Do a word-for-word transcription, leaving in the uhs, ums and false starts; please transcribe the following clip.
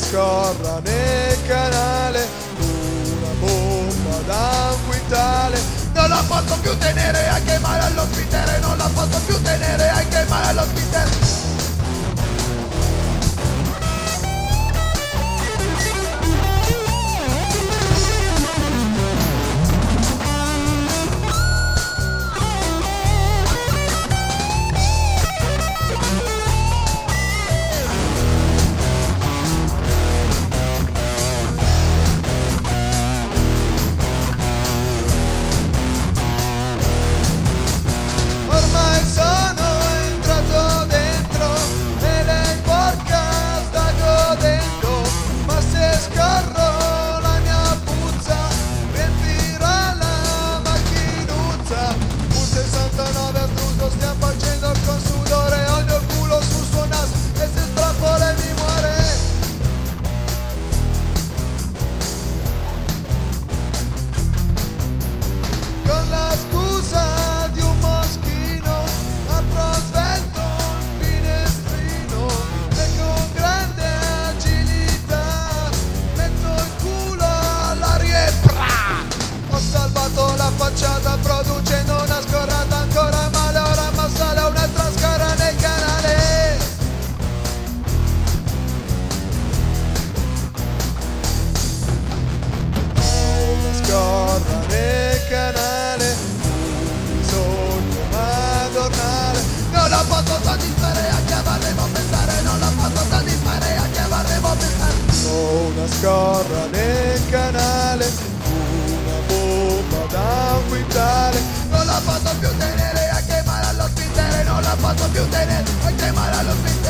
scorra nel canale, una bomba da un quintale. Non la posso più tenere, anche male all'ospitale, non la posso più tenere, anche male all'ospitale. Ormai sono entrato dentro e lei porca sta godendo, ma se scorro la mia puzza riempirà la macchinuzza. Un sessantanove astruso stiamo facendo con sudore, ho il mio culo sul suo naso e se strappo lei mi muore. Con la scusa di un moschino apro svelto un finestrino e con grande agilità metto il culo all'aria e pra! Ho salvato la facciata producendo una scorrata ancora male, ora ma sale un'altra scorra nel canale. Una scorra nel canale, bisogno madornale. Non la posso soddisfare, anche vorremmo pensare, non la posso soddisfare, anche vorremmo pensare. Ho una scorra nel canale, una bomba da un quintale. Non la posso più tenere, anche male all'ospitale, non la posso più tenere, anche male all'ospitale.